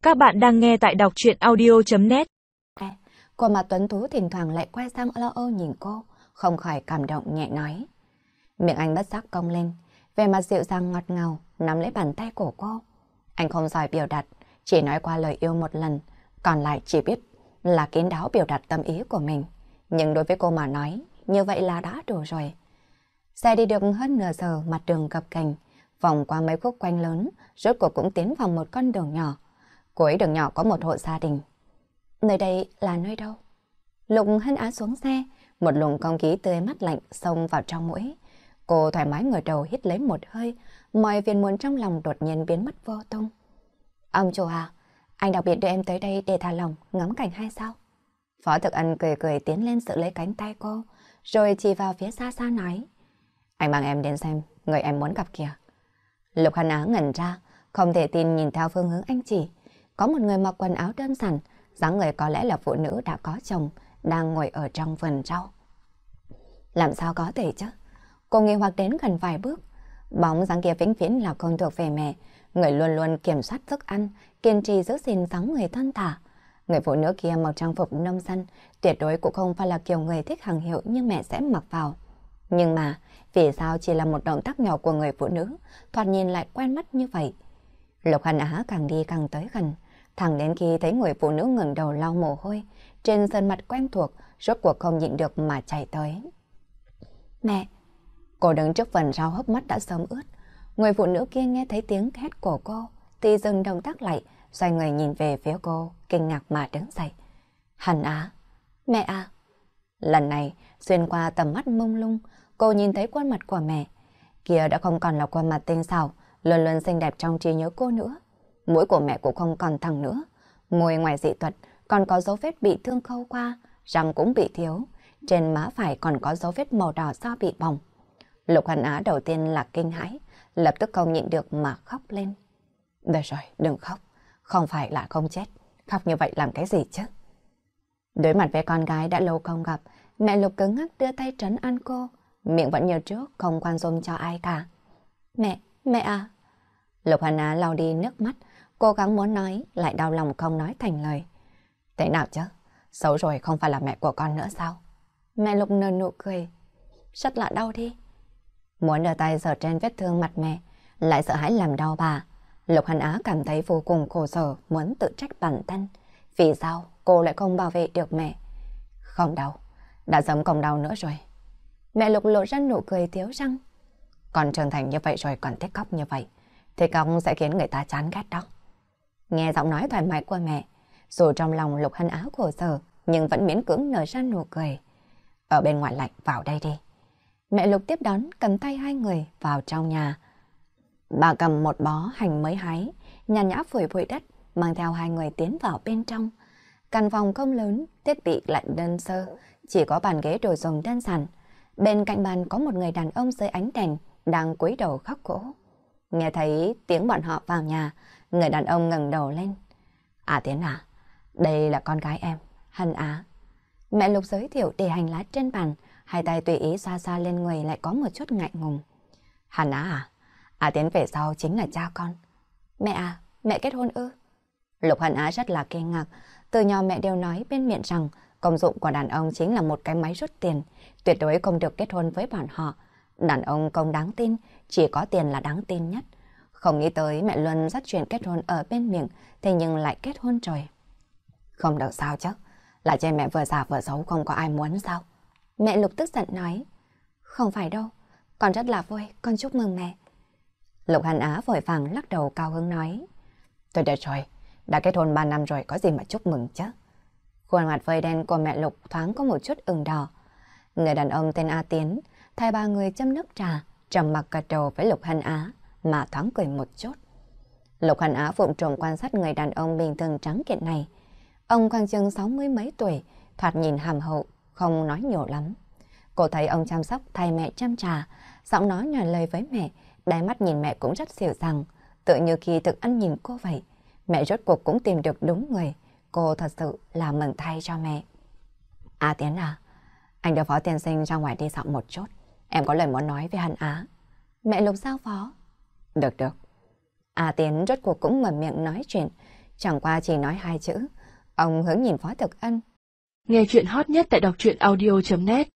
Các bạn đang nghe tại đọc truyện audio.net. Khuôn mặt tuấn tú thỉnh thoảng lại quay sang lo âu nhìn cô, không khỏi cảm động nhẹ nói. Miệng anh bất giác cong lên, vẻ mặt dịu dàng ngọt ngào, nắm lấy bàn tay của cô. Anh không giỏi biểu đạt, chỉ nói qua lời yêu một lần, còn lại chỉ biết là kín đáo biểu đạt tâm ý của mình. Nhưng đối với cô mà nói, như vậy là đã đủ rồi. Xe đi được hơn nửa giờ, mặt đường gập ghềnh, vòng qua mấy khúc quanh lớn, rốt cuộc cũng tiến vào một con đường nhỏ. Cuối đường nhỏ có một hộ gia đình. Nơi đây là nơi đâu? Lục Hân Á xuống xe, một luồng không khí tươi mát lạnh xông vào trong mũi. Cô thoải mái ngửa đầu hít lấy một hơi, mọi phiền muộn trong lòng đột nhiên biến mất vô tung. Ông chủ à, anh đặc biệt đưa em tới đây để thả lỏng, ngắm cảnh hay sao? Phó Thực Ân cười cười tiến lên giữ lấy cánh tay cô, rồi chỉ vào phía xa xa nói. Anh mang em đến xem người em muốn gặp kìa. Lục Hân Á ngẩn ra, không thể tin nhìn theo phương hướng anh chỉ. Có một người mặc quần áo đơn giản, dáng người có lẽ là phụ nữ đã có chồng, đang ngồi ở trong vườn rau. Làm sao có thể chứ? Cô nghi hoặc đến gần vài bước. Bóng dáng kia vĩnh viễn là con thuộc về mẹ, người luôn luôn kiểm soát thức ăn, kiên trì giữ gìn dáng người thon thả. Người phụ nữ kia mặc trang phục nông dân, tuyệt đối cũng không phải là kiểu người thích hàng hiệu như mẹ sẽ mặc vào. Nhưng mà, vì sao chỉ là một động tác nhỏ của người phụ nữ, thoạt nhìn lại quen mắt như vậy? Lục Hân Á càng đi càng tới gần, thẳng đến khi thấy người phụ nữ ngẩng đầu lau mồ hôi, trên sân mặt quen thuộc, rốt cuộc không nhịn được mà chạy tới. Mẹ! Cô đứng trước vườn rau hốc mắt đã sớm ướt. Người phụ nữ kia nghe thấy tiếng hét của cô, thì dừng động tác lại, xoay người nhìn về phía cô, kinh ngạc mà đứng dậy. Hân Á! Mẹ à! Lần này, xuyên qua tầm mắt mông lung, cô nhìn thấy khuôn mặt của mẹ. Kia đã không còn là khuôn mặt tinh xảo, luôn luôn xinh đẹp trong trí nhớ cô nữa. Mũi của mẹ cũng không còn thẳng nữa. Môi ngoài dị thuật còn có dấu vết bị thương khâu qua, răng cũng bị thiếu. Trên má phải còn có dấu vết màu đỏ do bị bỏng. Lục Hân Á đầu tiên là kinh hãi, lập tức không nhịn được mà khóc lên. Được rồi, đừng khóc. Không phải là không chết. Khóc như vậy làm cái gì chứ? Đối mặt với con gái đã lâu không gặp, mẹ Lục cứng ngắc đưa tay trấn an cô, miệng vẫn như trước, không quan dung cho ai cả. Mẹ à! Lục Hân Á lau đi nước mắt, cố gắng muốn nói, lại đau lòng không nói thành lời. Thế nào chứ? Xấu rồi không phải là mẹ của con nữa sao? Mẹ Lục nở nụ cười. Rất là đau đi. Muốn đưa tay sờ trên vết thương mặt mẹ, lại sợ hãi làm đau bà. Lục Hân Á cảm thấy vô cùng khổ sở, muốn tự trách bản thân. Vì sao cô lại không bảo vệ được mẹ? Không đau, đã sớm không đau nữa rồi. Mẹ Lục lộ ra nụ cười thiếu răng. Còn trưởng thành như vậy rồi còn thích khóc như vậy, thì khóc sẽ khiến người ta chán ghét đó. Nghe giọng nói thoải mái của mẹ, dù trong lòng Lục Hân Á khổ sở, nhưng vẫn miễn cưỡng nở ra nụ cười. Ở bên ngoài lạnh, vào đây đi. Mẹ Lục tiếp đón, cầm tay hai người vào trong nhà. Bà cầm một bó hành mới hái, nhàn nhã phủi bụi đất, mang theo hai người tiến vào bên trong. Căn phòng không lớn, thiết bị lạnh đơn sơ, chỉ có bàn ghế đồ dùng đơn giản. Bên cạnh bàn có một người đàn ông dưới ánh đèn, đang cúi đầu khóc khổ. Nghe thấy tiếng bọn họ vào nhà, người đàn ông ngẩng đầu lên. À Tiến à, đây là con gái em, Hân Á. Mẹ Lục giới thiệu để hành lá trên bàn, hai tay tùy ý xoa xoa lên người lại có một chút ngại ngùng. Hân Á à? À Tiến về sau chính là cha con. Mẹ à, mẹ kết hôn ư? Lục Hân Á rất là kinh ngạc, từ nhỏ mẹ đều nói bên miệng rằng công dụng của đàn ông chính là một cái máy rút tiền, tuyệt đối không được kết hôn với bọn họ. Đàn ông không đáng tin, chỉ có tiền là đáng tin nhất. Không nghĩ tới mẹ Luân dắt chuyện kết hôn ở bên miệng, thế nhưng lại kết hôn rồi. Không được sao chứ, là trên mẹ vừa già vừa xấu không có ai muốn sao? Mẹ Lục tức giận nói. Không phải đâu, con rất là vui, con chúc mừng mẹ. Lục Hân Á vội vàng lắc đầu cao hứng nói. Tôi được rồi, đã kết hôn 3 năm rồi có gì mà chúc mừng chứ? Khuôn mặt phơi đen của mẹ Lục thoáng có một chút ửng đỏ. Người đàn ông tên A Tiến thay ba người châm nước trà, trầm mặc gật đầu với Lục Hân Á mà thoáng cười một chút. Lục Hân Á vụng trộm quan sát người đàn ông bình thường trắng kiện này. Ông khoảng chừng 60 mấy tuổi, thoạt nhìn hàm hậu, không nói nhiều lắm. Cô thấy ông chăm sóc thay mẹ chăm trà, giọng nói nhàn lời với mẹ, đáy mắt nhìn mẹ cũng rất dịu dàng, tự như khi thực ăn nhìn cô vậy. Mẹ rốt cuộc cũng tìm được đúng người, cô thật sự là mừng thay cho mẹ. À Tiến à, anh đưa Phó tiên sinh ra ngoài đi dạo một chút, em có lời muốn nói với Hân Á. Mẹ Lục giao phó. Được. À Tiến rốt cuộc cũng mở miệng nói chuyện, Chẳng qua chỉ nói 2 chữ. Ông hướng nhìn Phó Thực Ân. Nghe chuyện hot nhất tại đọc truyện audio.net